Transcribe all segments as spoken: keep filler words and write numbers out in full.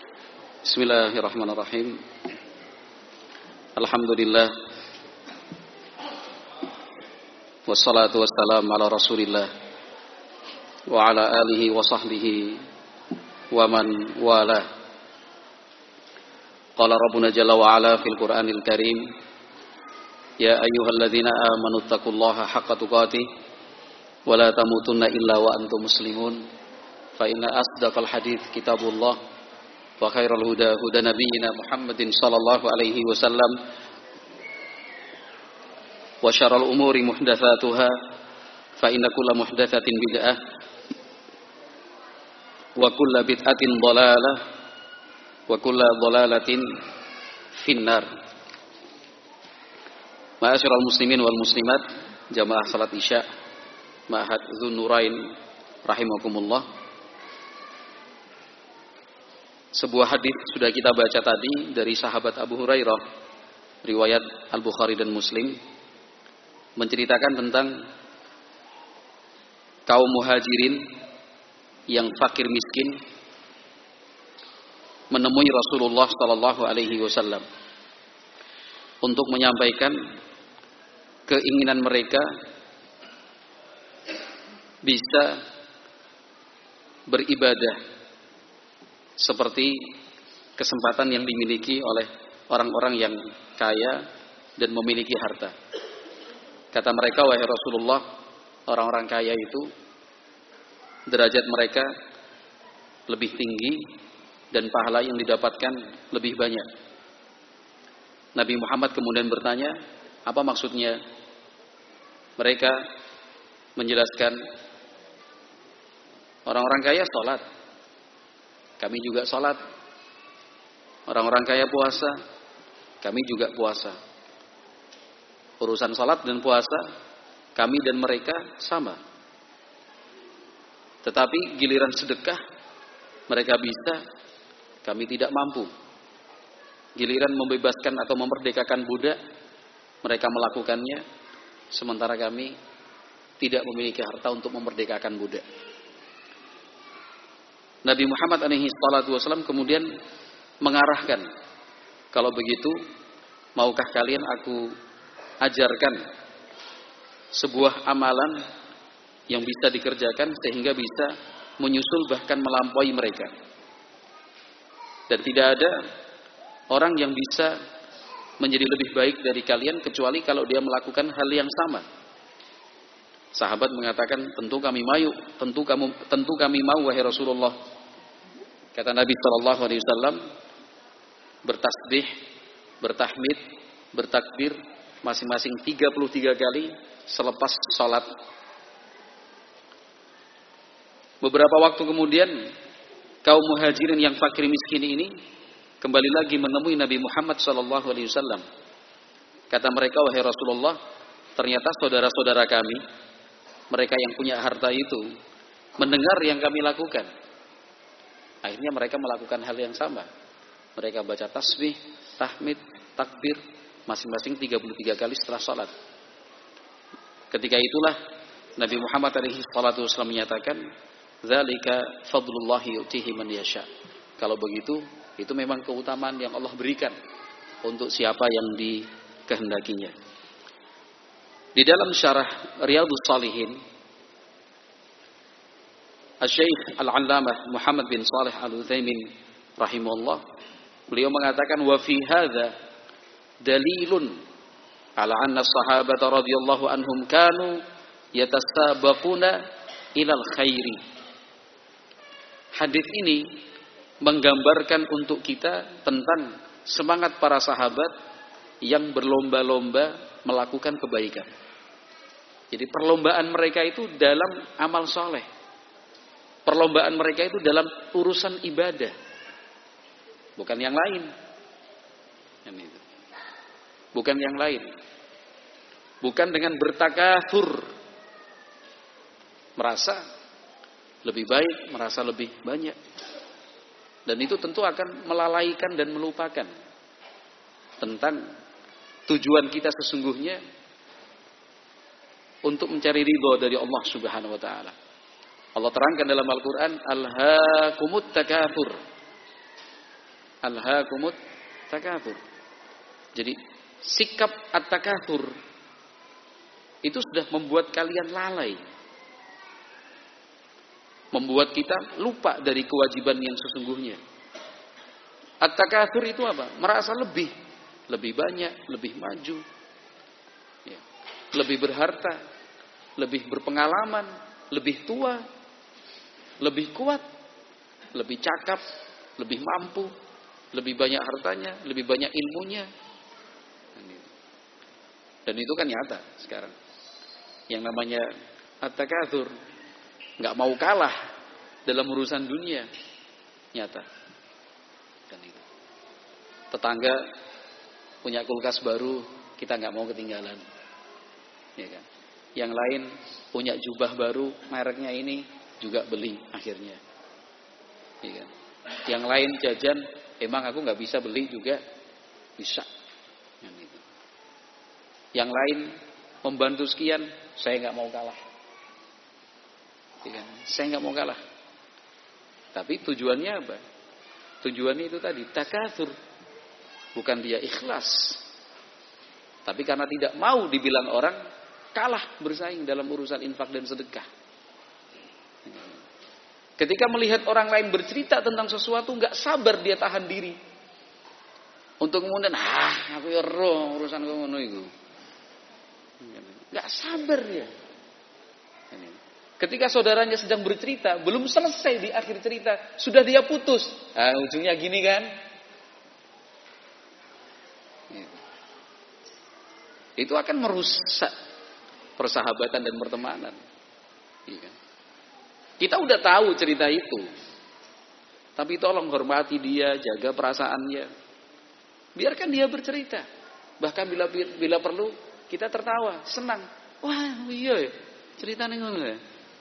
Bismillahirrahmanirrahim. Alhamdulillah. Wassalatu wassalamu ala Rasulillah wa ala alihi wa sahbihi wa man wala. Qala Rabbuna jalla wa ala fil Qur'anil Karim, ya ayyuhalladzina amanu taqullaha haqqa tuqatih wa la tamutunna illa wa antum muslimun. Fa inna asdaqal hadits kitabullah wa khairal huda huda nabiyyina Muhammadin sallallahu alaihi wasallam wa syarrul umuri muhdatsatuha fa inna kulla muhdatsatin bid'ah wa kulla bid'atin dhalalah wa kulla dhalalatin finnar. Ma'asyiral muslimin wal muslimat, jamaah salat Isya Ma'had Dzun-Nurain rahimakumullah. Sebuah hadis sudah kita baca tadi dari sahabat Abu Hurairah, riwayat Al-Bukhari dan Muslim, menceritakan tentang kaum muhajirin yang fakir miskin menemui Rasulullah sallallahu alaihi wasallam untuk menyampaikan keinginan mereka bisa beribadah seperti kesempatan yang dimiliki oleh orang-orang yang kaya dan memiliki harta. Kata mereka, wahai Rasulullah, orang-orang kaya itu derajat mereka lebih tinggi dan pahala yang didapatkan lebih banyak. Nabi Muhammad kemudian bertanya, apa maksudnya? Mereka menjelaskan, orang-orang kaya sholat, kami juga sholat. Orang-orang kaya puasa, kami juga puasa. Urusan salat dan puasa, kami dan mereka sama. Tetapi giliran sedekah, mereka bisa, kami tidak mampu. Giliran membebaskan atau memerdekakan budak, mereka melakukannya, sementara kami tidak memiliki harta untuk memerdekakan budak. Nabi Muhammad alaihi salatu wasallam kemudian mengarahkan, kalau begitu, maukah kalian aku ajarkan sebuah amalan yang bisa dikerjakan sehingga bisa menyusul bahkan melampaui mereka. Dan tidak ada orang yang bisa menjadi lebih baik dari kalian kecuali kalau dia melakukan hal yang sama. Sahabat mengatakan, tentu kami mau, tentu kamu, tentu kami mau wahai Rasulullah. Kata Nabi sallallahu alaihi wasallam, bertasbih, bertahmid, bertakbir masing-masing tiga puluh tiga kali selepas sholat. Beberapa waktu kemudian, kaum muhajirin yang fakir miskin ini kembali lagi menemui Nabi Muhammad sallallahu alaihi wasallam. Kata mereka, wahai Rasulullah, ternyata saudara-saudara kami, mereka yang punya harta itu, mendengar yang kami lakukan. Akhirnya mereka melakukan hal yang sama. Mereka baca tasbih, tahmid, takbir masing-masing tiga puluh tiga kali setelah salat. Ketika itulah Nabi Muhammad alaihi salatu wasallam menyatakan, "Dzalika fadlullahi yu'tihi man yasha." Kalau begitu, itu memang keutamaan yang Allah berikan untuk siapa yang dikehendakinya. Di dalam syarah Riyadhus Shalihin, Asy-Syaikh Al-'Allamah Muhammad bin Shalih Al-Utsaimin rahimahullah, beliau mengatakan, wa fi hadza dalilun ala anna sahabata radhiyallahu anhum kanu yatasabaquna ilal khairi. Hadis ini menggambarkan untuk kita tentang semangat para sahabat yang berlomba-lomba melakukan kebaikan. Jadi perlombaan mereka itu dalam amal soleh. Perlombaan mereka itu dalam urusan ibadah, bukan yang lain. Yang itu. Bukan yang lain. Bukan dengan bertakatsur, merasa lebih baik, merasa lebih banyak. Dan itu tentu akan melalaikan dan melupakan tentang tujuan kita sesungguhnya untuk mencari ridho dari Allah Subhanahu wa taala. Allah terangkan dalam Al-Qur'an, alhaakumut takatsur. Alhaakumut takatsur. Jadi sikap at-takatsur itu sudah membuat kalian lalai. Membuat kita lupa dari kewajiban yang sesungguhnya. At-takatsur itu apa? Merasa lebih, lebih banyak, lebih maju, ya. Lebih berharta, lebih berpengalaman, lebih tua, lebih kuat, lebih cakap, lebih mampu, lebih banyak hartanya, lebih banyak ilmunya. Dan itu kan nyata sekarang. Yang namanya at-takatsur, nggak mau kalah dalam urusan dunia, nyata. Dan itu. Tetangga punya kulkas baru, kita nggak mau ketinggalan. Ya kan? Yang lain punya jubah baru, mereknya ini juga beli akhirnya. Ya kan? Yang lain jajan, emang aku nggak bisa beli juga bisa. Yang itu. Yang lain membantu sekian, saya nggak mau kalah. Ya kan? Saya nggak mau kalah. Tapi tujuannya apa? Tujuannya itu tadi takatsur, bukan dia ikhlas. Tapi karena tidak mau dibilang orang kalah bersaing dalam urusan infak dan sedekah. Ketika melihat orang lain bercerita tentang sesuatu, nggak sabar dia tahan diri. Untuk kemudian, ah aku ya roh urusan ngono iku. Nggak sabar dia. Ketika saudaranya sedang bercerita, belum selesai di akhir cerita, sudah dia putus. Ah, ujungnya gini kan? Itu akan merusak persahabatan dan pertemanan. Kita udah tahu cerita itu, tapi tolong hormati dia, jaga perasaannya. Biarkan dia bercerita. Bahkan bila bila perlu kita tertawa, senang. Wah, iya, ceritanya ngono ya.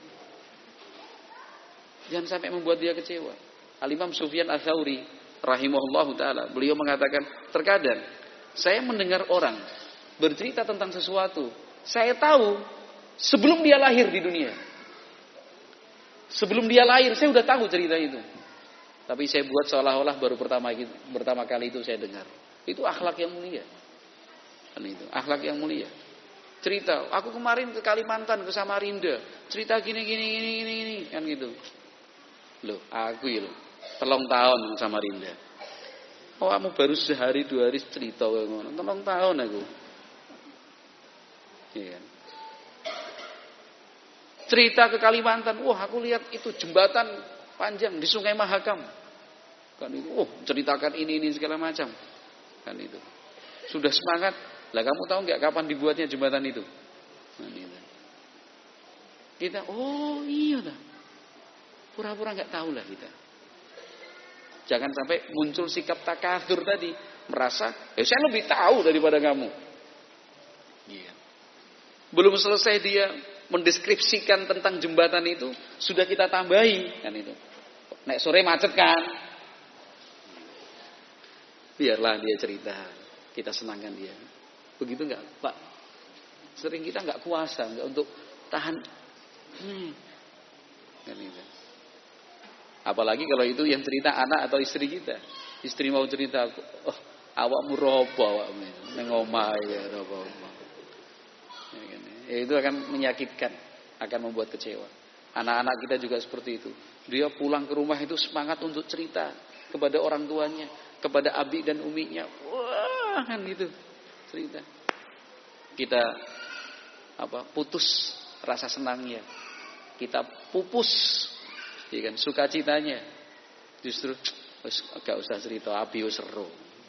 Jangan sampai membuat dia kecewa. Al-Imam Sufyan Ats-Tsauri rahimahullahu taala, beliau mengatakan, terkadang saya mendengar orang bercerita tentang sesuatu, saya tahu sebelum dia lahir di dunia. Sebelum dia lahir saya udah tahu cerita itu. Tapi saya buat seolah-olah baru pertama pertama kali itu saya dengar. Itu akhlak yang mulia. Kan itu, akhlak yang mulia. Cerita, aku kemarin ke Kalimantan, ke Samarinda, cerita gini gini gini gini gini, kan gitu. Loh, aku ya loh, telung tahun sama Rinda. Oh, kamu baru sehari dua hari cerita ngono. Telung tahun aku. Iya. Cerita ke Kalimantan, wah aku lihat itu jembatan panjang di Sungai Mahakam. Kan itu, oh ceritakan ini ini segala macam. Kan itu. Sudah semangat. Lah kamu tahu nggak kapan dibuatnya jembatan itu? Kan itu. Kita, oh iya lah. Pura-pura nggak tahu lah kita. Jangan sampai muncul sikap takatsur tadi, merasa, eh saya lebih tahu daripada kamu. Iya. Belum selesai dia mendeskripsikan tentang jembatan itu, sudah kita tambahi kan itu. Nek sore macet kan. Biarlah dia cerita, kita senangkan dia. Begitu nggak, Pak? Sering kita nggak kuasa, nggak untuk tahan. Hmm. Kan itu. Apalagi kalau itu yang cerita anak atau istri kita. Istri mau cerita, oh awakmu robo awakmu nang omah ya robo. Ya, itu akan menyakitkan, akan membuat kecewa. Anak-anak kita juga seperti itu. Dia pulang ke rumah itu semangat untuk cerita kepada orang tuanya, kepada abi dan uminya. Wah, kan gitu cerita. Kita apa? Putus rasa senangnya. Kita pupus, ya kan, sukacitanya. Justru agak usah cerita abi seru.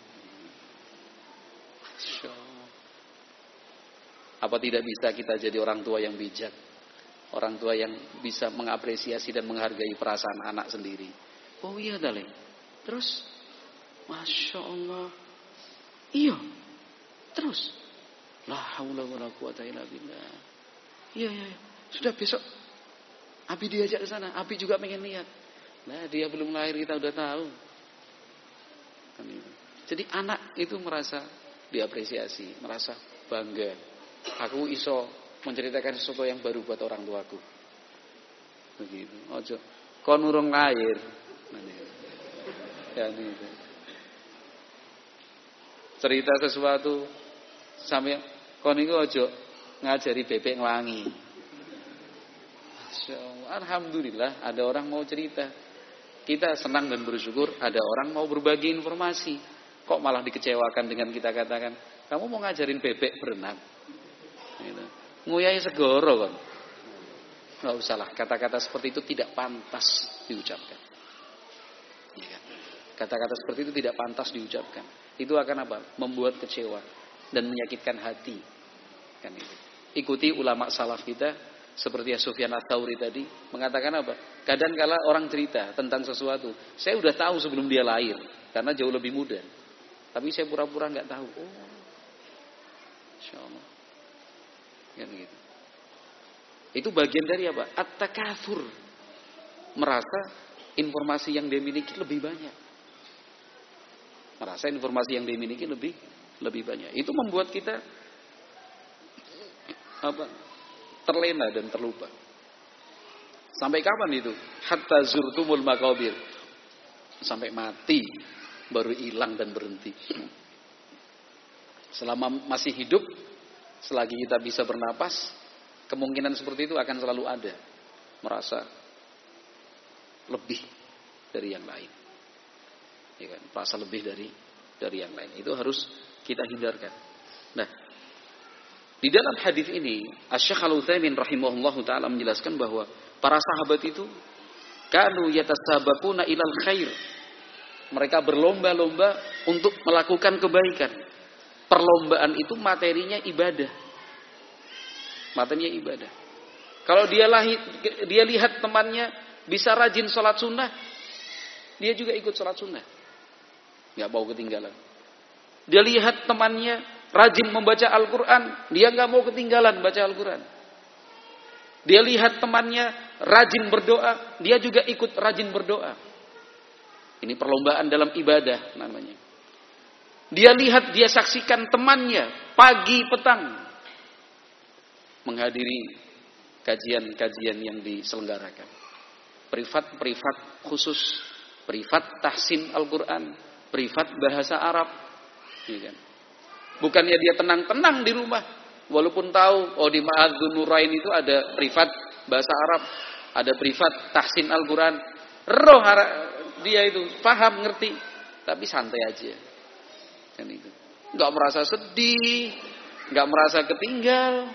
Apa tidak bisa kita jadi orang tua yang bijak? Orang tua yang bisa mengapresiasi dan menghargai perasaan anak sendiri. Oh iya darling. Terus, Masya Allah. Iya. Terus. La haula wala quwata illa billah. Iya, iya, iya. Sudah besok Abi diajak ke sana. Abi juga pengen lihat. Nah, dia belum lahir kita udah tahu. Jadi anak itu merasa diapresiasi, merasa bangga. Aku iso menceritakan sesuatu yang baru buat orang tuaku. Begitu. Ojo kon urung lahir. Ya gitu. cerita sesuatu sampai kon niku aja ngajari bebek nglangi. Alhamdulillah ada orang mau cerita. Kita senang dan bersyukur ada orang mau berbagi informasi. Kok malah dikecewakan dengan kita katakan, kamu mau ngajarin bebek berenang? Gitu. Nguyai segoro kan. Nggak usah lah, kata-kata seperti itu tidak pantas diucapkan. Ya kan? Kata-kata seperti itu tidak pantas diucapkan. Itu akan apa? Membuat kecewa dan menyakitkan hati. Kan itu. Ikuti ulama salaf kita seperti Sufyan Ats-Tsauri tadi mengatakan apa? Kadang-kala orang cerita tentang sesuatu, saya udah tahu sebelum dia lahir karena jauh lebih muda. Tapi saya pura-pura nggak tahu. Oh, insyaallah. Kan gitu. Itu bagian dari apa? At-takatsur. Merasa informasi yang dia miliki lebih banyak. Merasa informasi yang dia miliki lebih lebih banyak. Itu membuat kita apa? Terlena dan terlupa. Sampai kapan itu? Hatta zurtumul maqabir. Sampai mati baru hilang dan berhenti. Selama masih hidup, selagi kita bisa bernapas, kemungkinan seperti itu akan selalu ada. Merasa lebih dari yang lain. Ya kan? Merasa lebih dari dari yang lain. Itu harus kita hindarkan. Nah, di dalam hadis ini, Asy-Syaikh Al-Utsaimin rahimahullahu taala menjelaskan bahwa para sahabat itu kanu yatasabaquna ilal khair. Mereka berlomba-lomba untuk melakukan kebaikan. Perlombaan itu materinya ibadah. Materinya ibadah. Kalau dia lahir, dia lihat temannya bisa rajin sholat sunnah, dia juga ikut sholat sunnah. Nggak mau ketinggalan. Dia lihat temannya rajin membaca Al-Quran, dia nggak mau ketinggalan baca Al-Quran. Dia lihat temannya rajin berdoa, dia juga ikut rajin berdoa. Ini perlombaan dalam ibadah namanya. Dia lihat, dia saksikan temannya pagi petang menghadiri kajian-kajian yang diselenggarakan. Privat-privat khusus, privat tahsin Al-Quran, privat bahasa Arab. Ya kan? Bukannya dia tenang-tenang di rumah, walaupun tahu oh di Ma'adzun Nurain itu ada privat bahasa Arab, ada privat tahsin Al-Quran. Roh dia itu paham, ngerti, tapi santai aja. Kan itu. Enggak merasa sedih, enggak merasa ketinggal.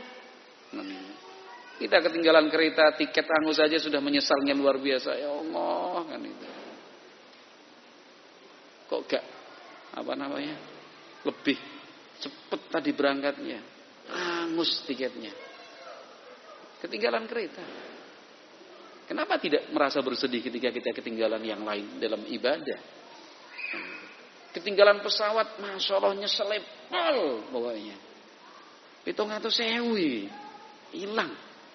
Kita ketinggalan kereta, tiket angus saja sudah menyesalnya luar biasa. Ya Allah, kan itu. Kok gak apa namanya? Lebih cepet tadi berangkatnya. Angus tiketnya. Ketinggalan kereta. Kenapa tidak merasa bersedih ketika kita ketinggalan yang lain dalam ibadah? Ketinggalan pesawat, Masya Allah nyeselip pol pokoknya. Pitung atau sewi. Hilang.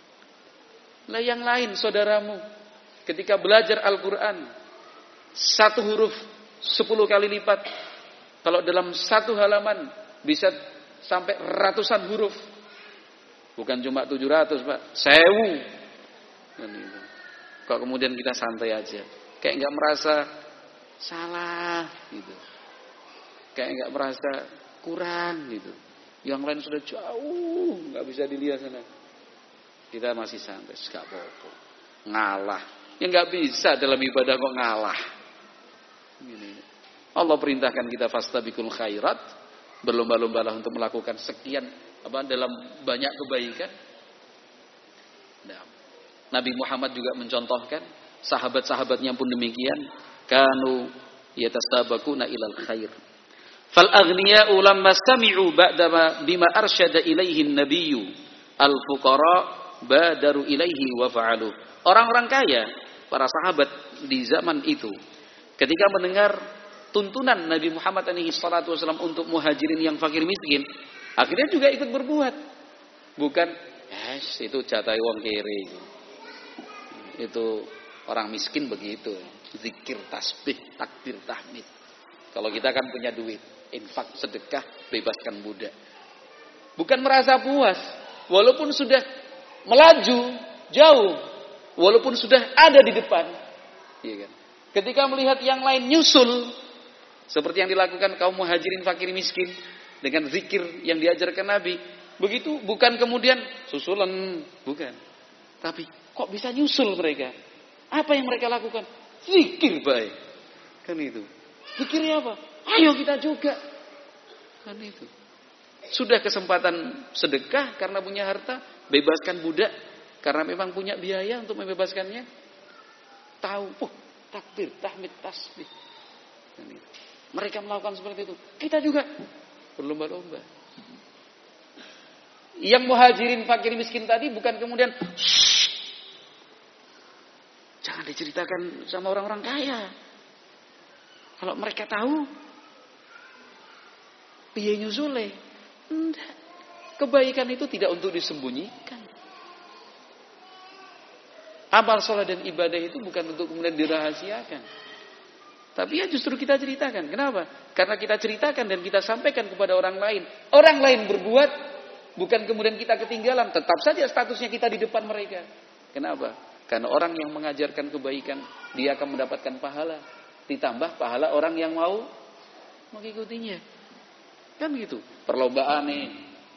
Lah yang lain saudaramu. Ketika belajar Al-Quran. Satu huruf sepuluh kali lipat. Kalau dalam satu halaman bisa sampai ratusan huruf. Bukan cuma tujuh ratus Pak. Sewu. Dan itu. Kok kemudian kita santai aja. Kayak gak merasa salah gitu. Kayak gak merasa kurang gitu. Yang lain sudah jauh, gak bisa dilihat sana. Kita masih santai, gak apa-apa. Ngalah. Ya gak bisa dalam ibadah kok ngalah. Gini. Allah perintahkan kita fastabiqul khairat. Berlomba-lombalah untuk melakukan sekian apa dalam banyak kebaikan. Nah, Nabi Muhammad juga mencontohkan, sahabat-sahabatnya pun demikian, kanu yatasabaquna ilal khair. Fal aghniya'u lamma sami'u ba'dama bima arsyada ilaihi an-nabiyyu al-fuqara badaru ilaihi wa fa'alu. Orang-orang kaya, para sahabat di zaman itu, ketika mendengar tuntunan Nabi Muhammad alaihi salatu wasallam untuk muhajirin yang fakir miskin, akhirnya juga ikut berbuat. Bukan, yes, itu jatah wong kere. Itu orang miskin begitu, zikir, tasbih, takbir, tahmid. Kalau kita kan punya duit, infak, sedekah, bebaskan budak. Bukan merasa puas, walaupun sudah melaju jauh, walaupun sudah ada di depan. Iya kan? Ketika melihat yang lain nyusul, Seperti yang dilakukan kaum muhajirin fakir miskin dengan zikir yang diajarkan Nabi. Begitu, bukan kemudian susulan, bukan. Tapi kok bisa nyusul mereka? Apa yang mereka lakukan? Zikir baik. Kan itu. Zikirnya apa? Ayo kita juga. Kan itu. Sudah kesempatan sedekah karena punya harta, bebaskan budak karena memang punya biaya untuk membebaskannya. Tahu, oh, takbir, tahmid, tasbih. Kan itu. Mereka melakukan seperti itu. Kita juga berlomba-lomba. Yang muhajirin fakir miskin tadi bukan kemudian shh, jangan diceritakan sama orang-orang kaya. Kalau mereka tahu piye nyusule. Enggak. Kebaikan itu tidak untuk disembunyikan. Amal soleh dan ibadah itu bukan untuk kemudian dirahasiakan. Tapi ya justru kita ceritakan. Kenapa? Karena kita ceritakan dan kita sampaikan kepada orang lain. Orang lain berbuat, bukan kemudian kita ketinggalan. Tetap saja statusnya kita di depan mereka. Kenapa? Karena orang yang mengajarkan kebaikan, dia akan mendapatkan pahala. Ditambah pahala orang yang mau mengikutinya. Kan gitu. Perlombaan nih.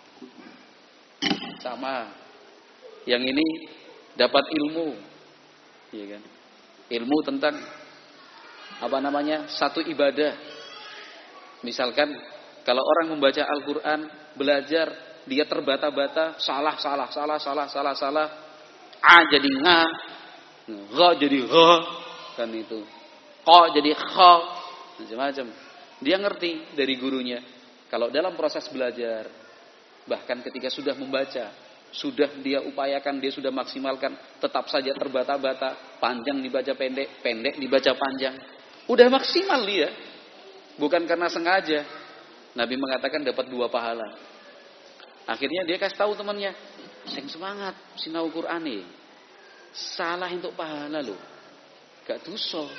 Sama. Yang ini dapat ilmu. Iya kan? Ilmu tentang apa namanya? Satu ibadah. Misalkan kalau orang membaca Al-Qur'an, belajar, dia terbata-bata, salah, salah, salah, salah, salah, salah. A jadi nga, gha jadi gha, kan itu. Qa jadi kha, macam-macam. Dia ngerti dari gurunya. Kalau dalam proses belajar, bahkan ketika sudah membaca, sudah dia upayakan, dia sudah maksimalkan, tetap saja terbata-bata, panjang dibaca pendek, pendek dibaca panjang. Udah maksimal dia. Bukan karena sengaja. Nabi mengatakan dapat dua pahala. Akhirnya dia kasih tahu temannya, sing semangat sinau Qur'an nih. Salah untuk pahala loh. Gak dosa.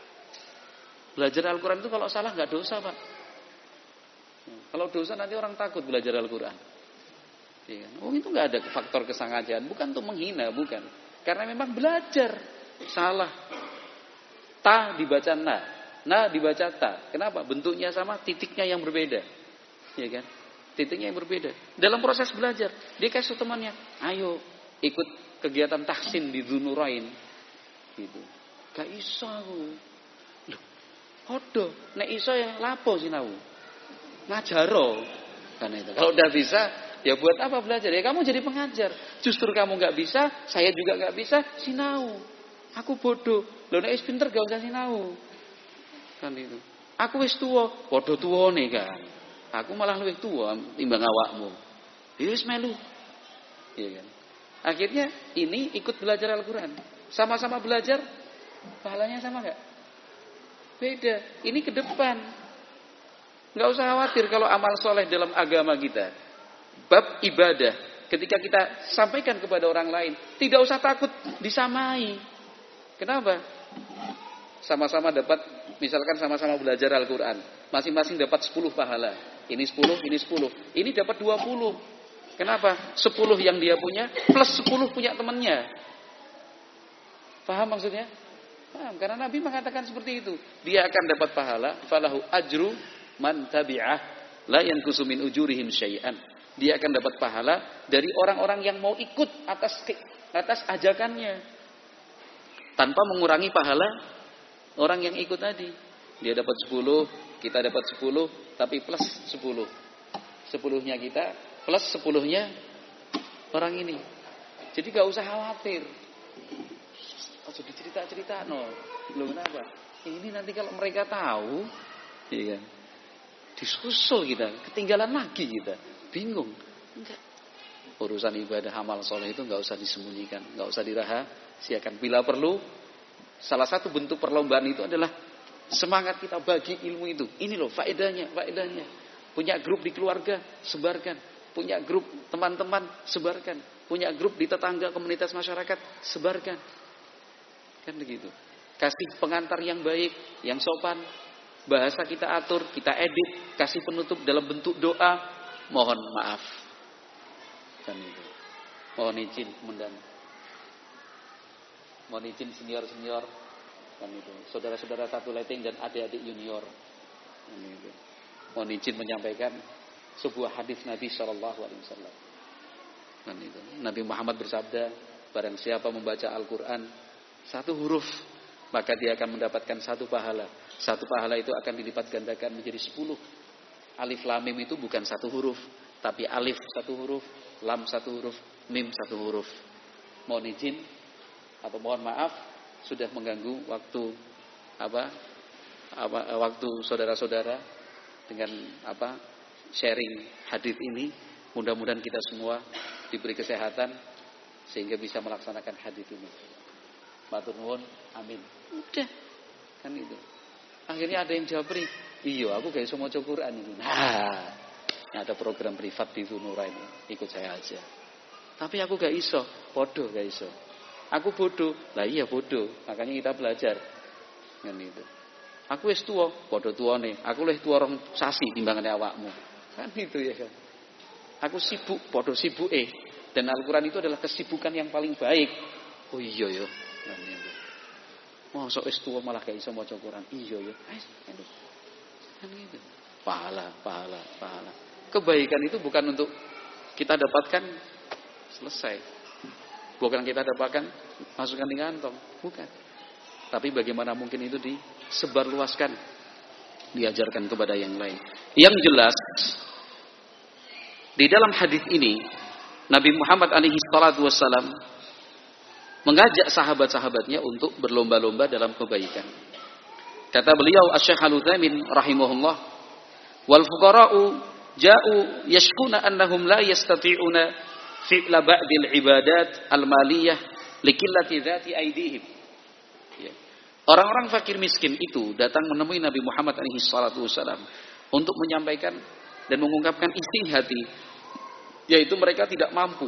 Belajar Al-Qur'an itu kalau salah gak dosa, Pak. Kalau dosa nanti orang takut belajar Al-Quran. Ya, oh itu nggak ada faktor kesengajaan, bukan untuk menghina, bukan. Karena memang belajar salah. Ta dibaca na, na dibaca ta. Kenapa? Bentuknya sama, titiknya yang berbeda. Ya kan? Titiknya yang berbeda. Dalam proses belajar, dia kasih temannya, ayo ikut kegiatan tahsin di Dzunurain. Gitu. Gak iso aku. Loh, podo, nek iso yang lapo sinau. Ngajaro kan itu. Kalau udah bisa, ya buat apa belajar? Ya kamu jadi pengajar. Justru kamu nggak bisa, saya juga nggak bisa, sinau. Aku bodoh. Lho nek wis pinter gak usah sinau. Kan itu. Aku wis tuwa, padha tuwane kan. Aku malah luwih tuwa timbang awakmu. Ya wis melu. Iya kan? Akhirnya ini ikut belajar Al-Qur'an. Sama-sama belajar, pahalanya sama enggak? Beda. Ini ke depan. Nggak usah khawatir kalau amal soleh dalam agama kita. Bab ibadah. Ketika kita sampaikan kepada orang lain. Tidak usah takut disamai. Kenapa? Sama-sama dapat. Misalkan sama-sama belajar Al-Quran. Masing-masing dapat sepuluh pahala. Ini sepuluh, ini sepuluh. Ini dapat dua puluh. Kenapa? sepuluh yang dia punya. Plus sepuluh punya temannya. Paham maksudnya? Paham. Karena Nabi mengatakan seperti itu. Dia akan dapat pahala. Falahu ajru man tabi'ah la yanqusu min ujurihim syai'an. Dia akan dapat pahala dari orang-orang yang mau ikut atas atas ajakannya tanpa mengurangi pahala orang yang ikut tadi. Dia dapat sepuluh, kita dapat sepuluh, tapi plus sepuluh. Sepuluhnya kita plus sepuluhnya orang ini. Jadi gak usah khawatir. Aja dicerita-cerita no. Belum kenapa? Ini nanti kalau mereka tahu, iya kan? Disusul kita, ketinggalan lagi kita, bingung. Enggak. Urusan ibadah amal soleh itu enggak usah disembunyikan, enggak usah dirahasiakan. Bila perlu, salah satu bentuk perlombaan itu adalah semangat kita bagi ilmu itu. Ini loh faedahnya, faedahnya. Punya grup di keluarga, sebarkan. Punya grup teman-teman, sebarkan. Punya grup di tetangga, komunitas masyarakat, sebarkan. Kan begitu. Kasih pengantar yang baik, yang sopan. Bahasa kita atur, kita edit, kasih penutup dalam bentuk doa, mohon maaf. Kan itu. Mohon izin komandan. Mohon izin senior-senior, kan itu. Saudara-saudara satu letting dan adik-adik junior. Mohon izin menyampaikan sebuah hadis Nabi Shallallahu Alaihi Wasallam. Nabi Muhammad bersabda, barang siapa membaca Al-Quran satu huruf, maka dia akan mendapatkan satu pahala. Satu pahala itu akan dilipat gandakan menjadi sepuluh. Alif lam mim itu bukan satu huruf, tapi alif satu huruf, lam satu huruf, mim satu huruf. Mohon izin atau mohon maaf sudah mengganggu waktu apa, apa waktu saudara-saudara dengan apa sharing hadis ini. Mudah-mudahan kita semua diberi kesehatan sehingga bisa melaksanakan hadis ini. Matur nuwun, amin. Udah, kan itu. Akhirnya ada yang jawab, iya aku gak iso maca Quran ini. Nah, ada program privat di Zunura ini, ikut saya aja. Tapi aku gak iso, bodoh gak iso. Aku bodoh, lah iya bodoh. Makanya kita belajar, kan itu. Aku wis tuwa, bodoh tuane. Aku leh tuwa rong sasi timbangane awakmu. Kan gitu ya kan. Aku sibuk, bodoh sibuk eh. Dan Al-Quran itu adalah kesibukan yang paling baik. Oh iya ya. Mosok wis tuwa malah gak iso maca Quran. Iya ya. Kan gitu. Pahala, pahala, pahala. Kebaikan itu bukan untuk kita dapatkan selesai. Bukan kita dapatkan masukkan di kantong, bukan. Tapi bagaimana mungkin itu disebarluaskan, diajarkan kepada yang lain. Yang jelas di dalam hadis ini Nabi Muhammad alaihi salatu wassalam mengajak sahabat-sahabatnya untuk berlomba-lomba dalam kebaikan. Kata beliau Asy-Syaikh Al-Utsaimin rahimahullah, wal fuqara'u ja'u yashkuna annahum la yastati'una fi'la ba'dil ibadat al-maliyah likillati dzati aydihim. Ya. Orang-orang fakir miskin itu datang menemui Nabi Muhammad alaihi salatu wasallam untuk menyampaikan dan mengungkapkan isi hati, yaitu mereka tidak mampu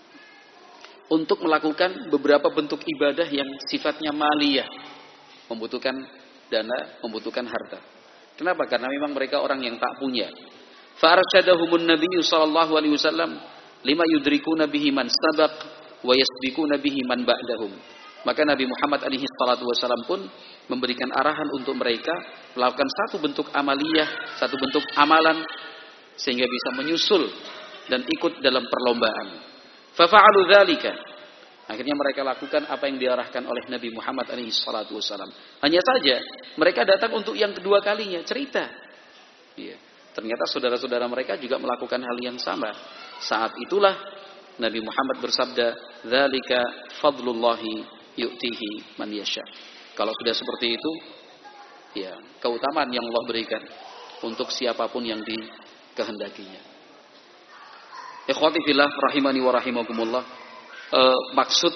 untuk melakukan beberapa bentuk ibadah yang sifatnya maliyah, membutuhkan dana, membutuhkan harta. Kenapa? Karena memang mereka orang yang tak punya. Fa arsyadahumun nabiyyu sallallahu alaihi wasallam lima yudrikuna bihi man sabaq wa yasbiquna bihi man ba'dahum. Maka Nabi Muhammad alaihi salatu wasallam pun memberikan arahan untuk mereka melakukan satu bentuk amaliyah, satu bentuk amalan sehingga bisa menyusul dan ikut dalam perlombaan. Fa fa'alu dzalika. Akhirnya mereka lakukan apa yang diarahkan oleh Nabi Muhammad alaihi salatu wasallam. Hanya saja mereka datang untuk yang kedua kalinya, cerita. Iya. Ternyata saudara-saudara mereka juga melakukan hal yang sama. Saat itulah Nabi Muhammad bersabda, "Dzalika fadlullahi yu'tihi man yasha." Kalau sudah seperti itu, ya, keutamaan yang Allah berikan untuk siapapun yang dikehendakinya. Ikhwati fillah rahimani wa rahimakumullah. E, maksud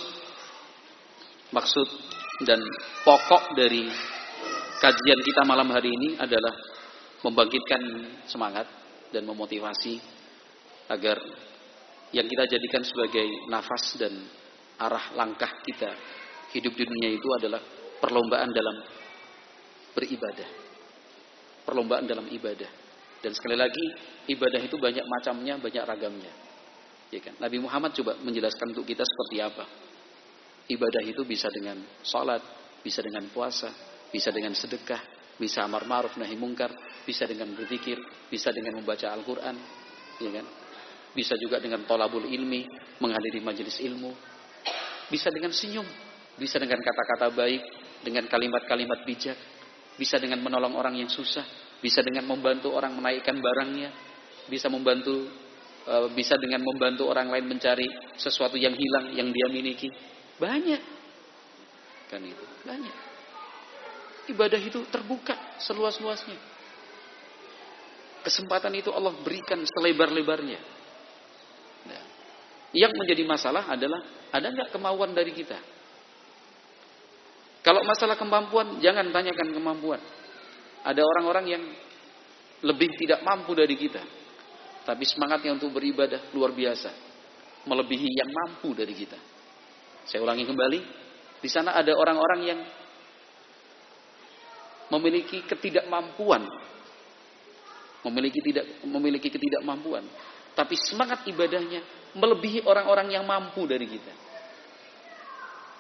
maksud dan pokok dari kajian kita malam hari ini adalah membangkitkan semangat dan memotivasi agar yang kita jadikan sebagai nafas dan arah langkah kita hidup di dunia itu adalah perlombaan dalam beribadah. Perlombaan dalam ibadah. Dan sekali lagi, ibadah itu banyak macamnya, banyak ragamnya. Ya kan? Nabi Muhammad coba menjelaskan untuk kita seperti apa. Ibadah itu bisa dengan salat, bisa dengan puasa, bisa dengan sedekah, bisa amar ma'ruf nahi mungkar, bisa dengan berzikir, bisa dengan membaca Al-Quran, ya kan? Bisa juga dengan thalabul ilmi, menghadiri majelis ilmu, bisa dengan senyum, bisa dengan kata-kata baik, dengan kalimat-kalimat bijak, bisa dengan menolong orang yang susah, bisa dengan membantu orang menaikkan barangnya, bisa membantu, e, bisa dengan membantu orang lain mencari sesuatu yang hilang yang dia miliki. Banyak, kan itu banyak. Ibadah itu terbuka seluas-luasnya. Kesempatan itu Allah berikan selebar-lebarnya. Nah, yang menjadi masalah adalah ada nggak kemauan dari kita? Kalau masalah kemampuan, jangan tanyakan kemampuan. Ada orang-orang yang lebih tidak mampu dari kita, tapi semangatnya untuk beribadah luar biasa, melebihi yang mampu dari kita. Saya ulangi kembali, di sana ada orang-orang yang memiliki ketidakmampuan, memiliki tidak memiliki ketidakmampuan, tapi semangat ibadahnya melebihi orang-orang yang mampu dari kita.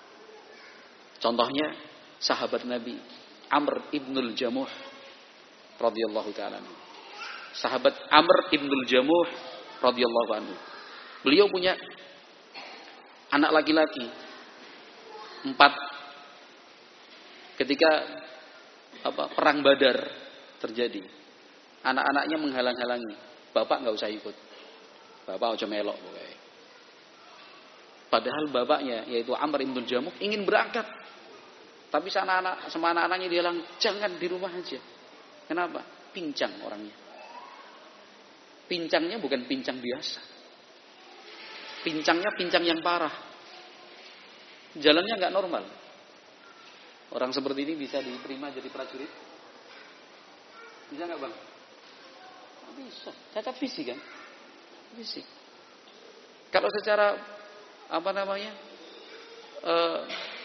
Contohnya sahabat Nabi Amr ibnul Jamuh radhiyallahu taala anhu. Sahabat Amr ibnul Jamuh radhiyallahu anhu. Beliau punya anak laki-laki empat. Ketika apa perang Badar terjadi, anak-anaknya menghalang-halangi. Bapak nggak usah ikut. Bapak ojo melok pokoknya. Padahal bapaknya yaitu Amr ibnul Jamuh ingin berangkat. Tapi sana anak sama anak-anaknya dia bilang, "Jangan di rumah aja." Kenapa? Pincang orangnya. Pincangnya bukan pincang biasa. Pincangnya pincang yang parah. Jalannya nggak normal. Orang seperti ini bisa diterima jadi prajurit? Bisa nggak bang? Nggak bisa. Cacat fisik kan? Fisik. Kalau secara apa namanya uh,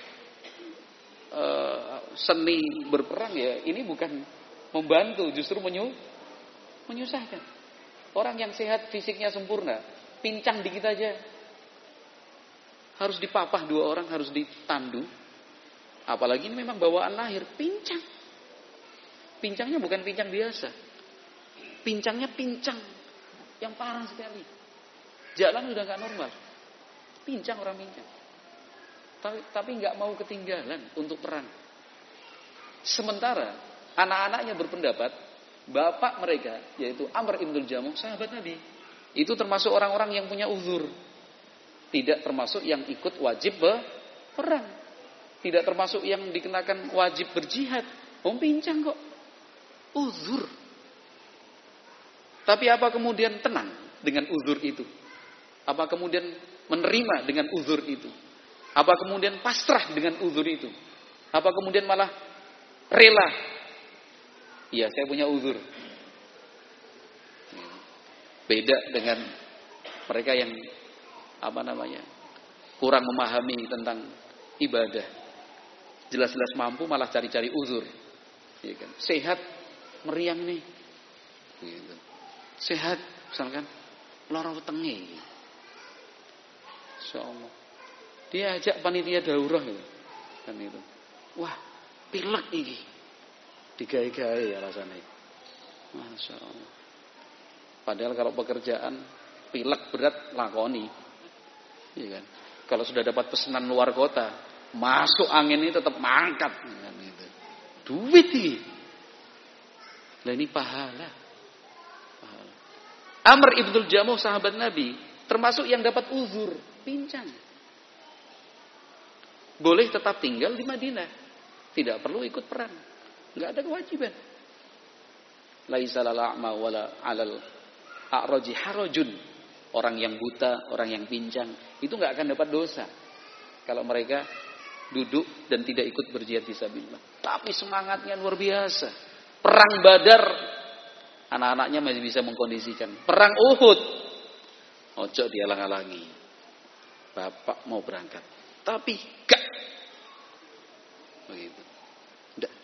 uh, seni berperang ya, ini bukan membantu, justru menyu, menyusahkan. Orang yang sehat fisiknya sempurna, pincang dikit aja, harus dipapah dua orang, harus ditandu. Apalagi ini memang bawaan lahir, pincang. Pincangnya bukan pincang biasa. Pincangnya pincang yang parah sekali. Jalan udah gak normal. Pincang orang pincang. Tapi tapi nggak mau ketinggalan untuk perang. Sementara anak-anaknya berpendapat bapak mereka yaitu Amr ibnul Jamuh sahabat Nabi itu termasuk orang-orang yang punya uzur. Tidak termasuk yang ikut wajib berperang. Tidak termasuk yang dikenakan wajib berjihad. Om pincang kok. Uzur. Tapi apa kemudian tenang dengan uzur itu? Apa kemudian menerima dengan uzur itu? Apa kemudian pasrah dengan uzur itu? Apa kemudian malah rela? Iya, saya punya uzur. Beda dengan mereka yang apa namanya kurang memahami tentang ibadah. Jelas-jelas mampu malah cari-cari uzur. Ya kan? Sehat, meriang nih. Gitu. Sehat, misalkan lara wetenge. Insyaallah. Dia ajak panitia daurah gitu. Kan itu. Wah, pilek iki. Digawe-gawe ya rasanya. Masya Allah. Padahal kalau pekerjaan pilek berat lakoni. Iya kan? Kalau sudah dapat pesanan luar kota, masuk angin ini tetap mangkat kan itu. Duit iki. Nah ini pahala. Pahala. Amr ibnul Jamuh sahabat Nabi termasuk yang dapat uzur, pincang. Boleh tetap tinggal di Madinah. Tidak perlu ikut perang. Enggak ada kewajiban. Laisa lal a'ma wala 'alal a'raji harajun. Orang yang buta, orang yang pincang, itu enggak akan dapat dosa kalau mereka duduk dan tidak ikut berjihad fisabilillah. Tapi semangatnya luar biasa. Perang Badar anak-anaknya masih bisa mengkondisikan. Perang Uhud ojo dihalang-halangi. Bapak mau berangkat, tapi gak begitu. Udah.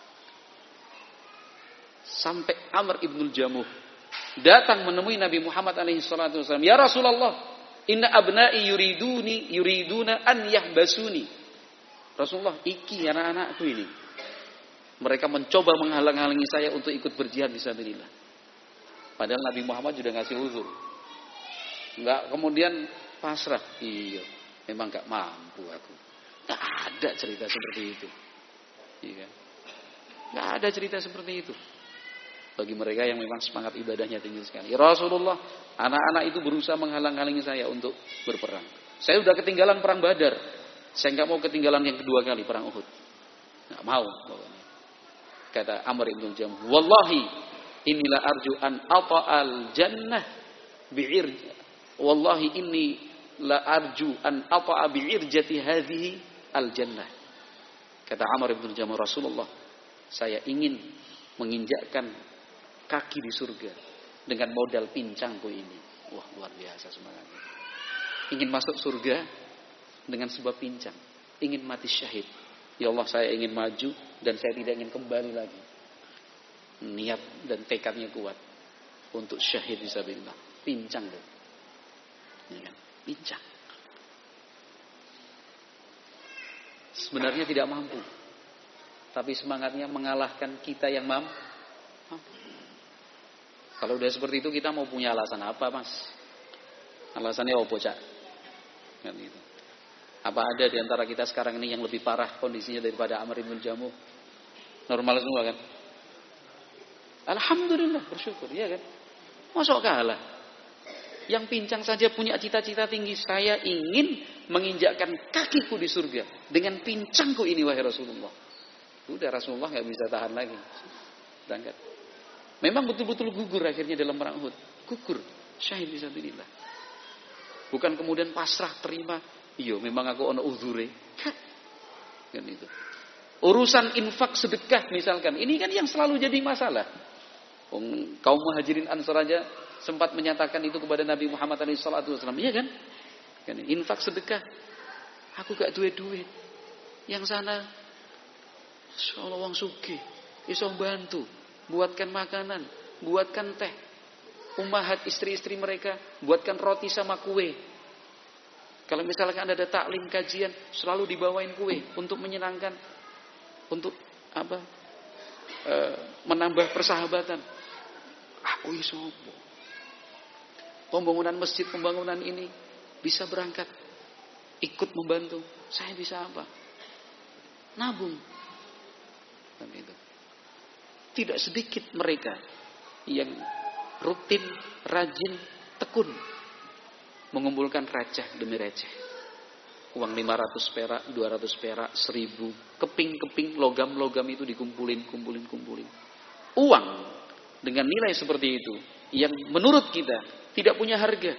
Sampai Amr ibnul Jamuh datang menemui Nabi Muhammad alaihi salatu wasallam. Ya Rasulullah, inna abna'i yuriduni yuriduna an yahbasuni. Rasulullah, iki anak-anakku ini. Mereka mencoba menghalang-halangi saya untuk ikut berjihad fisabilillah. Padahal Nabi Muhammad sudah ngasih uzur. Enggak kemudian pasrah. Iya, memang enggak mampu aku. Enggak ada cerita seperti itu. Iya. Enggak ada cerita seperti itu. Bagi mereka yang memang semangat ibadahnya tinggi sekali. Ya Rasulullah, anak-anak itu berusaha menghalang-halangi saya untuk berperang. Saya sudah ketinggalan perang Badar. Saya enggak mau ketinggalan yang kedua kali perang Uhud. Enggak mau pokoknya. Kata Amr ibn Jamuh, "Wallahi inilah arju an ata'al jannah bi'irja. Wallahi inni la arju an ata'a bi'irjati hadhihi al jannah." Kata Amr ibn Jamuh, Rasulullah, saya ingin menginjakkan kaki di surga dengan modal pincangku ini. Wah, luar biasa semangatnya. Ingin masuk surga dengan sebab pincang. Ingin mati syahid. Ya Allah, saya ingin maju dan saya tidak ingin kembali lagi. Niat dan tekadnya kuat untuk syahid fisabilillah. Pincang loh. Ya kan? Pincang. Sebenarnya tidak mampu. Tapi semangatnya mengalahkan kita yang mampu. Kalau udah seperti itu kita mau punya alasan apa, Mas? Alasannya apa, Cak? Kan itu. Apa ada di antara kita sekarang ini yang lebih parah kondisinya daripada Amr bin Jamuh? Normal semua kan? Alhamdulillah, bersyukur, ya kan? Masuk kalah. Yang pincang saja punya cita-cita tinggi, saya ingin menginjakkan kakiku di surga dengan pincangku ini, wahai Rasulullah. Udah, Rasulullah nggak bisa tahan lagi. Berangkat. Memang betul-betul gugur akhirnya dalam perang Uhud. Gugur, syahid fisabilillah. Bukan kemudian pasrah terima, iya memang aku ono uzure. Kan itu. Urusan infak sedekah misalkan, ini kan yang selalu jadi masalah. Kaum Muhajirin Ansor aja sempat menyatakan itu kepada Nabi Muhammad shallallahu alaihi wasallam, iya kan? Kan infak sedekah. Aku gak duit-duit. Yang sana insyaallah wong sugih, iso bantu, buatkan makanan, buatkan teh. Ummahat istri-istri mereka buatkan roti sama kue. Kalau misalkan ada taklim kajian, selalu dibawain kue untuk menyenangkan, untuk apa? E, menambah persahabatan. Aku iso pembangunan masjid, pembangunan ini bisa berangkat, ikut membantu. Saya bisa apa? Nabung. Dan itu. Tidak sedikit mereka yang rutin, rajin, tekun mengumpulkan receh demi receh. Uang lima ratus perak, dua ratus perak, seribu, keping-keping, logam-logam itu dikumpulin, kumpulin, kumpulin. Uang dengan nilai seperti itu yang menurut kita tidak punya harga.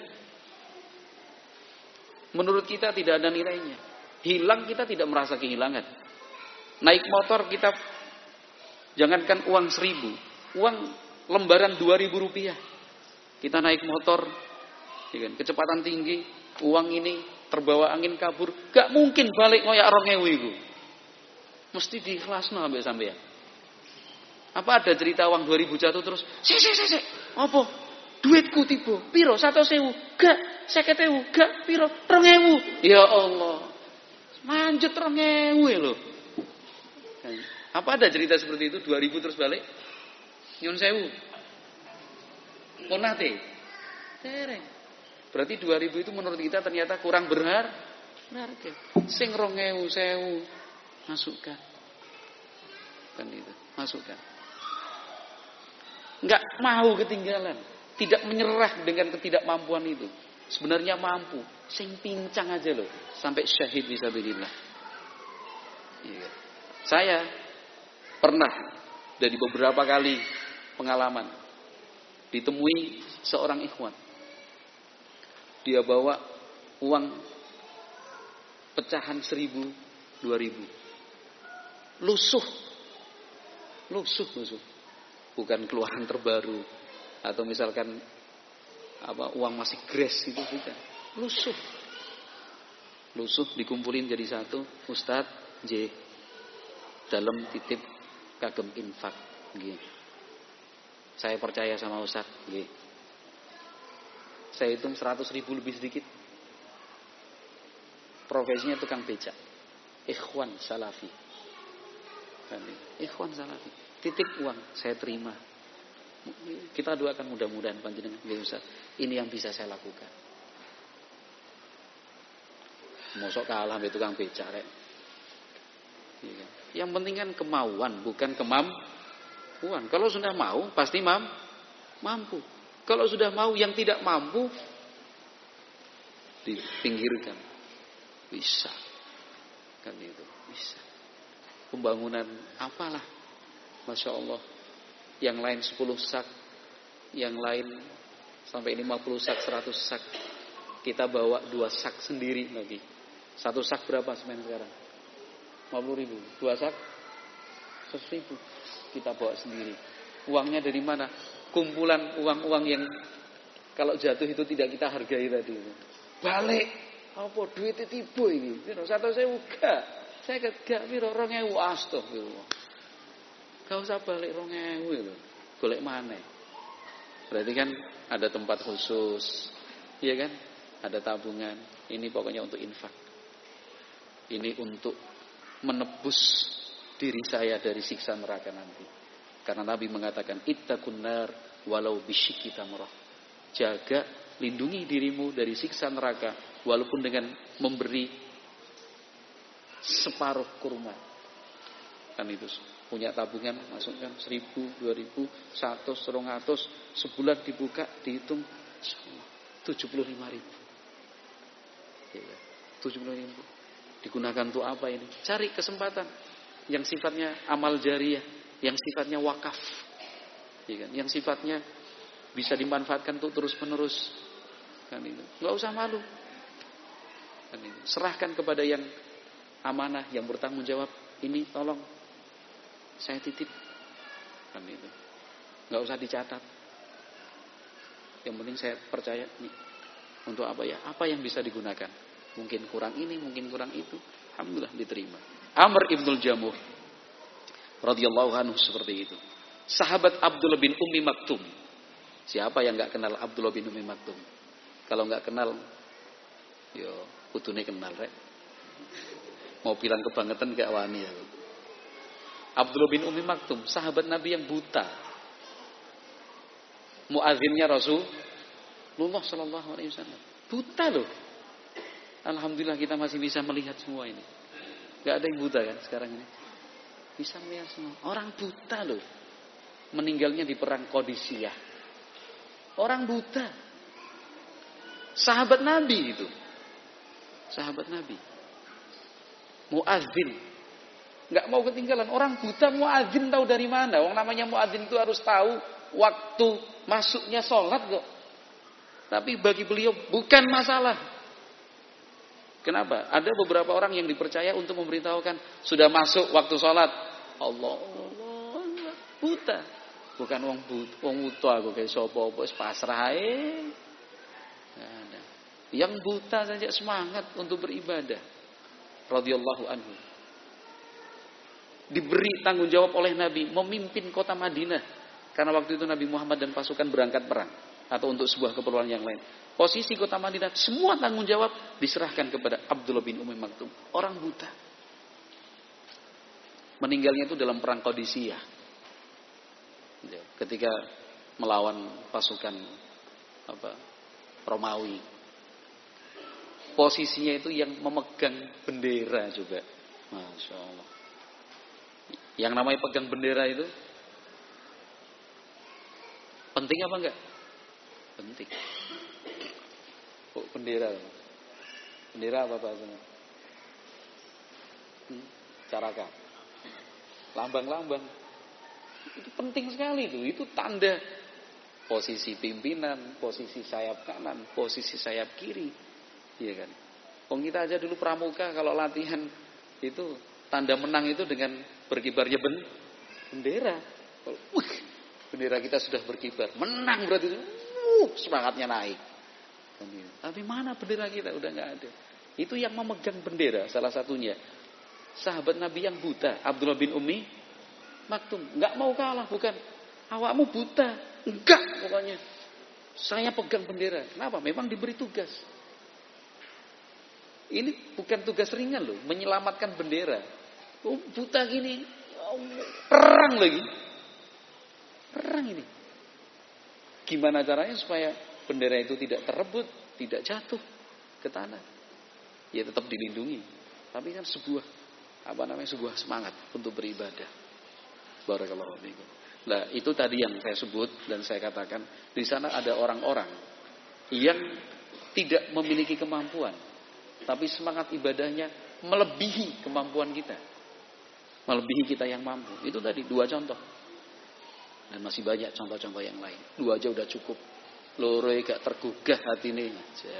Menurut kita tidak ada nilainya. Hilang kita tidak merasa kehilangan. Naik motor kita, jangankan uang seribu, uang lembaran dua ribu rupiah. Kita naik motor, ya kan, kecepatan tinggi, uang ini terbawa angin kabur, gak mungkin balik ngoyak rong ewu iku. Mesti diikhlasno ambek sampean. Apa ada cerita uang dua ribu jatuh terus, "Sik sik sik sik, apa? Duitku tiba, piro? seratus ribu? Gak, seket ribu? Gak, piro? rong ewu." Ya Allah. Manjut rong ewu lho. Apa ada cerita seperti itu, dua ribu terus balik? Nyun sewu. Ponate. Tereng. Berarti dua ribu itu menurut kita ternyata kurang berhar, berharga. Sing rong ewu sewu masukkan. Kan itu, masukkan. Enggak mau ketinggalan, tidak menyerah dengan ketidakmampuan itu. Sebenarnya mampu, sing pincang aja loh, sampai syahid fisabilillah. Iya. Saya pernah dari beberapa kali pengalaman ditemui seorang ikhwan. Dia bawa uang pecahan seribu, dua ribu. Lusuh. Lusuh, lusuh. Bukan keluaran terbaru. Atau misalkan apa uang masih gres itu bukan. Lusuh. Lusuh dikumpulin jadi satu. Ustadz J. Dalam titip kagem infak. G. Saya percaya sama Ustadz G. Saya hitung seratus ribu lebih sedikit. Profesinya tukang becak. Ikhwan Salafi. Ikhwan Salafi. Titip uang, saya terima. Kita doakan mudah-mudahan panjenengan ya Ustaz. Ini yang bisa saya lakukan. Mosok kalah sama tukang becak rek. Yang penting kan kemauan, bukan kemampuan. Kalau sudah mau, pasti mam, mampu. Kalau sudah mau yang tidak mampu dipinggirkan. Bisa. Kan itu, bisa. Pembangunan apalah. Masya Allah. Yang lain sepuluh sak, yang lain sampai lima puluh sak, seratus sak. Kita bawa dua sak sendiri lagi. Satu sak berapa semen sekarang? lima puluh ribu. Dua sak seratus ribu. Kita bawa sendiri. Uangnya dari mana? Kumpulan uang-uang yang kalau jatuh itu tidak kita hargai tadi. Balik. Apa duitnya tiba ini? Satu saya gak. Saya gak piro rong ewu astagfirullah. Gak usah balik rong ewu lho. Golek maneh. Berarti kan ada tempat khusus. Iya kan? Ada tabungan. Ini pokoknya untuk infak. Ini untuk menebus diri saya dari siksa neraka nanti. Karena Nabi mengatakan, ittaqun nar walau bisyikki tamrah. Jaga, lindungi dirimu dari siksa neraka walaupun dengan memberi separuh kurma. Kan itu punya tabungan, masukkan seribu, dua ribu, satu, seronggatus, sebulan dibuka, dihitung tujuh puluh lima ribu. Ya, tujuh puluh ribu. Digunakan untuk apa ini? Cari kesempatan yang sifatnya amal jariyah, yang sifatnya wakaf, ya kan? Yang sifatnya bisa dimanfaatkan untuk terus menerus. Kan itu. Nggak usah malu. Kan itu. Serahkan kepada yang amanah, yang bertanggung jawab. Ini tolong saya titip. Kan itu. Nggak usah dicatat. Yang penting saya percaya nih. Untuk apa ya? Apa yang bisa digunakan? Mungkin kurang ini, mungkin kurang itu. Alhamdulillah diterima. Amr ibnul Jamuh radhiyallahu anhu seperti itu. Sahabat Abdullah bin Ummi Maktum. Siapa yang nggak kenal Abdullah bin Ummi Maktum? Kalau nggak kenal, yo kudune kenal rek. Mau bilang kebangetan gak wani ya. Abdullah bin Ummi Maktum, sahabat Nabi yang buta. Muadzinnya Rasulullah sallallahu alaihi wasallam. Buta loh. Alhamdulillah kita masih bisa melihat semua ini. Gak ada yang buta kan sekarang ini. Bisa melihat semua. Orang buta loh. Meninggalnya di perang Qadisiyah. Orang buta. Sahabat Nabi itu. Sahabat Nabi. Muadzin. Gak mau ketinggalan. Orang buta muadzin tahu dari mana? Orang namanya muadzin itu harus tahu waktu masuknya sholat kok. Tapi bagi beliau bukan masalah. Kenapa? Ada beberapa orang yang dipercaya untuk memberitahukan sudah masuk waktu sholat. Allah, Allah, buta. Bukan wong buta, wong buta aku kayak sapa-apa wis pasrah ae. Nah, yang buta saja semangat untuk beribadah. Radhiyallahu anhu. Diberi tanggung jawab oleh Nabi memimpin kota Madinah. Karena waktu itu Nabi Muhammad dan pasukan berangkat perang atau untuk sebuah keperluan yang lain. Posisi kota Madinah, semua tanggung jawab diserahkan kepada Abdullah bin Ummi Maktum. Orang buta. Meninggalnya itu dalam perang Qadisiyah. Ketika melawan pasukan apa, Romawi. Posisinya itu yang memegang bendera juga. Masya Allah. Yang namanya pegang bendera itu penting apa enggak? Penting. Oh, bendera. Bendera apa bahasanya? Hmm, caraka. Lambang-lambang. Itu penting sekali itu. Itu tanda posisi pimpinan, posisi sayap kanan, posisi sayap kiri. Iya kan? Wong kita aja dulu pramuka kalau latihan itu tanda menang itu dengan berkibarnya ben bendera. Wih, bendera kita sudah berkibar, menang berarti uh, semangatnya naik. Tapi mana bendera kita? Udah nggak ada. Itu yang memegang bendera salah satunya sahabat Nabi yang buta, Abdullah bin Ummi Maktum. Nggak mau kalah, bukan awakmu buta, enggak pokoknya. Saya pegang bendera. Kenapa? Memang diberi tugas. Ini bukan tugas ringan loh, menyelamatkan bendera. Oh, buta gini, perang lagi, perang ini. Gimana caranya supaya bendera itu tidak terebut, tidak jatuh ke tanah? Ya tetap dilindungi. Tapi kan sebuah apa namanya sebuah semangat untuk beribadah. Barakallahu fiikum. Nah, itu tadi yang saya sebut dan saya katakan di sana ada orang-orang yang tidak memiliki kemampuan, tapi semangat ibadahnya melebihi kemampuan kita, melebihi kita yang mampu. Itu tadi dua contoh. Dan masih banyak contoh-contoh yang lain. Dua aja udah cukup. Loro gak tergugah hati ini.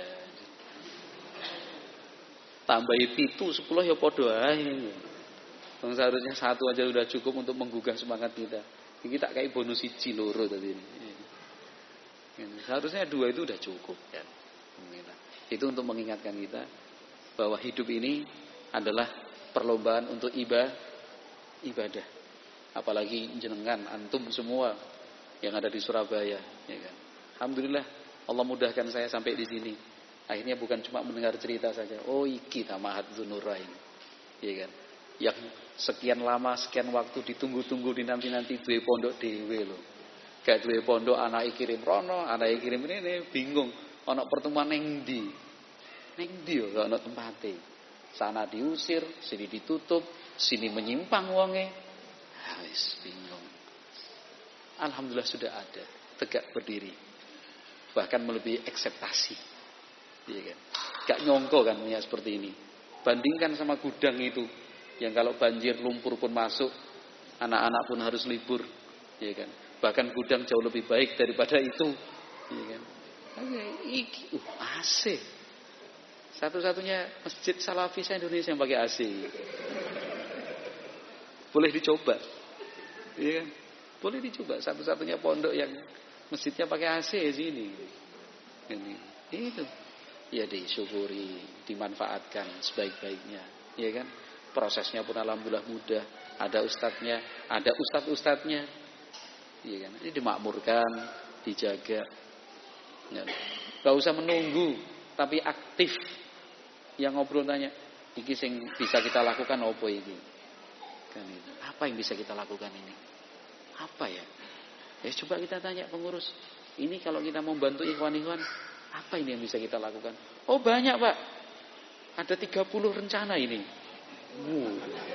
Tambahi pitu sepuluh ya podo ae. Seharusnya satu aja udah cukup untuk menggugah semangat kita. Kita kayak bonus siji loro tadi ini. Seharusnya dua itu udah cukup kan. Itu untuk mengingatkan kita bahwa hidup ini adalah perlombaan untuk ibadah, ibadah. Apalagi jenengan antum semua yang ada di Surabaya, ya kan. Alhamdulillah Allah mudahkan saya sampai di sini. Akhirnya bukan cuma mendengar cerita saja. Oh iki Tamahat Dzunurain. Ya kan. Yang sekian lama, sekian waktu ditunggu-tunggu dinanti-nanti duwe pondok dhewe lho. Kayak duwe pondok anake kirim rono, anake kirim ini bingung. Ana pertemuan ning ndi? Ning ndi yo gak ana tempate. Sana diusir, sini ditutup, sini menyimpang wonge. Ah wis bingung. Alhamdulillah sudah ada, tegak berdiri. Bahkan melebihi ekspektasi. Iya kan? Gak nyongko kan punya seperti ini. Bandingkan sama gudang itu yang kalau banjir lumpur pun masuk, anak-anak pun harus libur, ya kan? Bahkan gudang jauh lebih baik daripada itu, ya kan? Iki uh, A C. Satu-satunya masjid Salafi Indonesia yang pakai A C. Boleh dicoba. Ya kan? Boleh dicoba, satu-satunya pondok yang masjidnya pakai A C sini. Ini, itu. Ya disyukuri, dimanfaatkan sebaik-baiknya, ya kan? Prosesnya pun alhamdulillah mudah. Ada ustadznya, ada ustadz-ustadznya, ya kan? Ini dimakmurkan, dijaga. Ya. Gak usah menunggu, tapi aktif. Yang ngobrol tanya, iki sing bisa kita lakukan apa iki? Kan itu. Apa yang bisa kita lakukan ini? Apa ya? Ya coba kita tanya pengurus. Ini kalau kita mau bantu ikhwan-ikhwan, apa ini yang bisa kita lakukan? Oh banyak Pak. Ada tiga puluh rencana ini. Wow.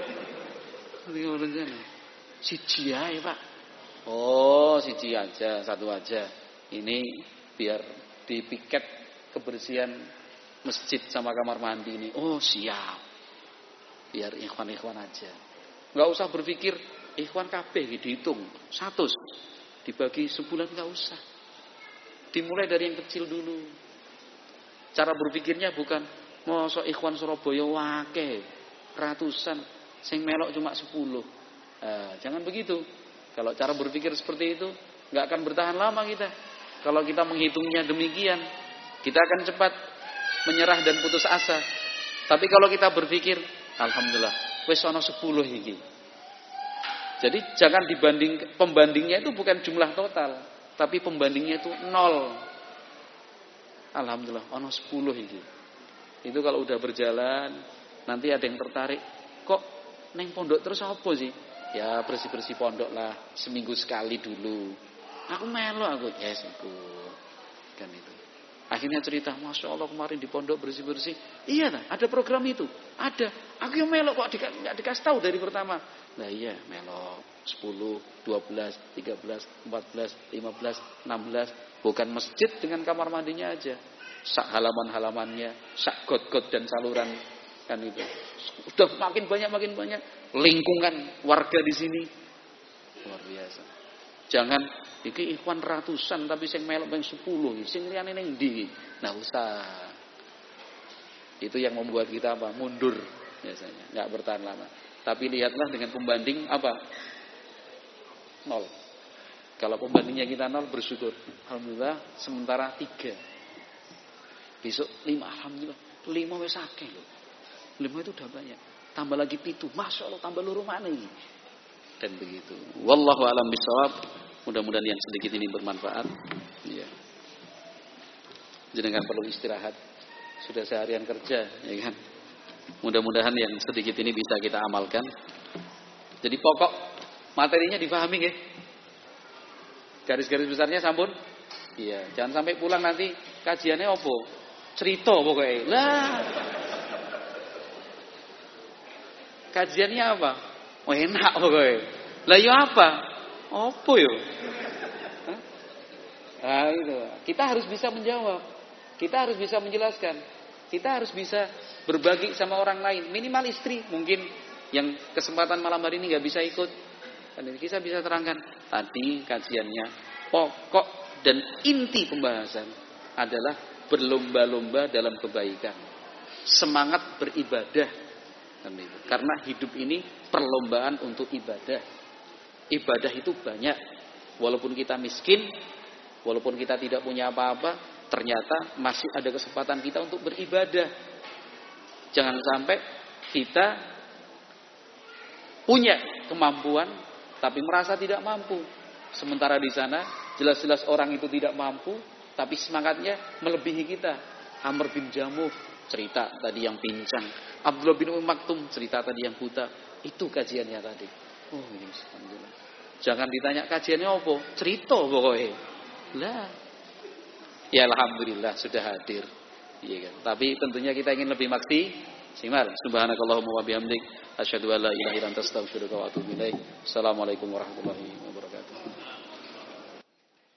tiga puluh rencana. Siji aja Pak. Oh siji aja, satu aja. Ini biar dipiket kebersihan masjid sama kamar mandi ini. Oh siap. Biar ikhwan-ikhwan aja. Gak usah berpikir ikhwan kabeh dihitung. Satu. Dibagi sebulan gak usah. Dimulai dari yang kecil dulu. Cara berpikirnya bukan mosok ikhwan Surabaya wakeh ratusan, sing melok cuma sepuluh. Nah, jangan begitu. Kalau cara berpikir seperti itu nggak akan bertahan lama kita. Kalau kita menghitungnya demikian, kita akan cepat menyerah dan putus asa. Tapi kalau kita berpikir, alhamdulillah, wis ana sepuluh iki. Jadi jangan dibanding, pembandingnya itu bukan jumlah total. Tapi pembandingnya itu nol. Alhamdulillah, ono sepuluh ini. Itu kalau udah berjalan, nanti ada yang tertarik. Kok neng pondok terus apa sih? Ya bersih-bersih pondok lah, seminggu sekali dulu. Aku melo aku, yes aku. Kan itu. Akhirnya cerita, Masya Allah kemarin di pondok bersih-bersih. Iya lah, ada program itu. Ada. Aku yang melo kok nggak dikasih tahu dari pertama. Nah iya, melo sepuluh, dua belas, tiga belas, empat belas, lima belas, enam belas. Bukan masjid dengan kamar mandinya aja. Sak halaman-halamannya, sak got-got dan saluran. Kan itu. Sudah makin banyak, makin banyak. Lingkungan warga di sini. Luar biasa. Jangan, iki ikhwan ratusan tapi sing melok ping sepuluh. Sing liyane ning ndi? Nah usah. Itu yang membuat kita apa? Mundur biasanya. Enggak bertahan lama. Tapi lihatlah dengan pembanding apa? Nol. Kalau pembandingnya kita nol, bersyukur. Alhamdulillah, sementara tiga. Besok lima, alhamdulillah. Lima wis akeh loh. Lima itu udah banyak. Tambah lagi pitu. Masya Allah, tambah loro mana ini? Dan begitu. Wallahu a'lam bishawab. Mudah-mudahan yang sedikit ini bermanfaat. Ya. Jenengan perlu istirahat. Sudah seharian kerja, ya kan? Mudah-mudahan yang sedikit ini bisa kita amalkan. Jadi pokok materinya dipahami ya. Garis-garis besarnya sampun. Iya, jangan sampai pulang nanti kajiannya opo? Cerita pokoknya. Lah. Kajiannya apa? Oh enak pokoknya. Lah yo apa? Opo yo? Nah itu. Kita harus bisa menjawab. Kita harus bisa menjelaskan. Kita harus bisa berbagi sama orang lain. Minimal istri mungkin yang kesempatan malam hari ini nggak bisa ikut. Dan kita bisa terangkan. Tadi kajiannya pokok dan inti pembahasan adalah berlomba-lomba dalam kebaikan. Semangat beribadah. Karena hidup ini perlombaan untuk ibadah. Ibadah itu banyak. Walaupun kita miskin, walaupun kita tidak punya apa-apa, ternyata masih ada kesempatan kita untuk beribadah. Jangan sampai kita punya kemampuan tapi merasa tidak mampu. Sementara di sana jelas-jelas orang itu tidak mampu tapi semangatnya melebihi kita. Amr bin Jamuh cerita tadi yang pincang. Abdullah bin Ummi Maktum cerita tadi yang buta. Itu kajiannya tadi. Oh, ini alhamdulillah. Jangan ditanya kajiannya apa? Cerita pokoknya. Lah. Ya alhamdulillah sudah hadir. Iya kan. Tapi tentunya kita ingin lebih maksimal. Subhanakallahumma wa bihamdik asyhadu an la ilaha illa anta astaghfiruka wa atubu ilaik. Assalamualaikum warahmatullahi wabarakatuh.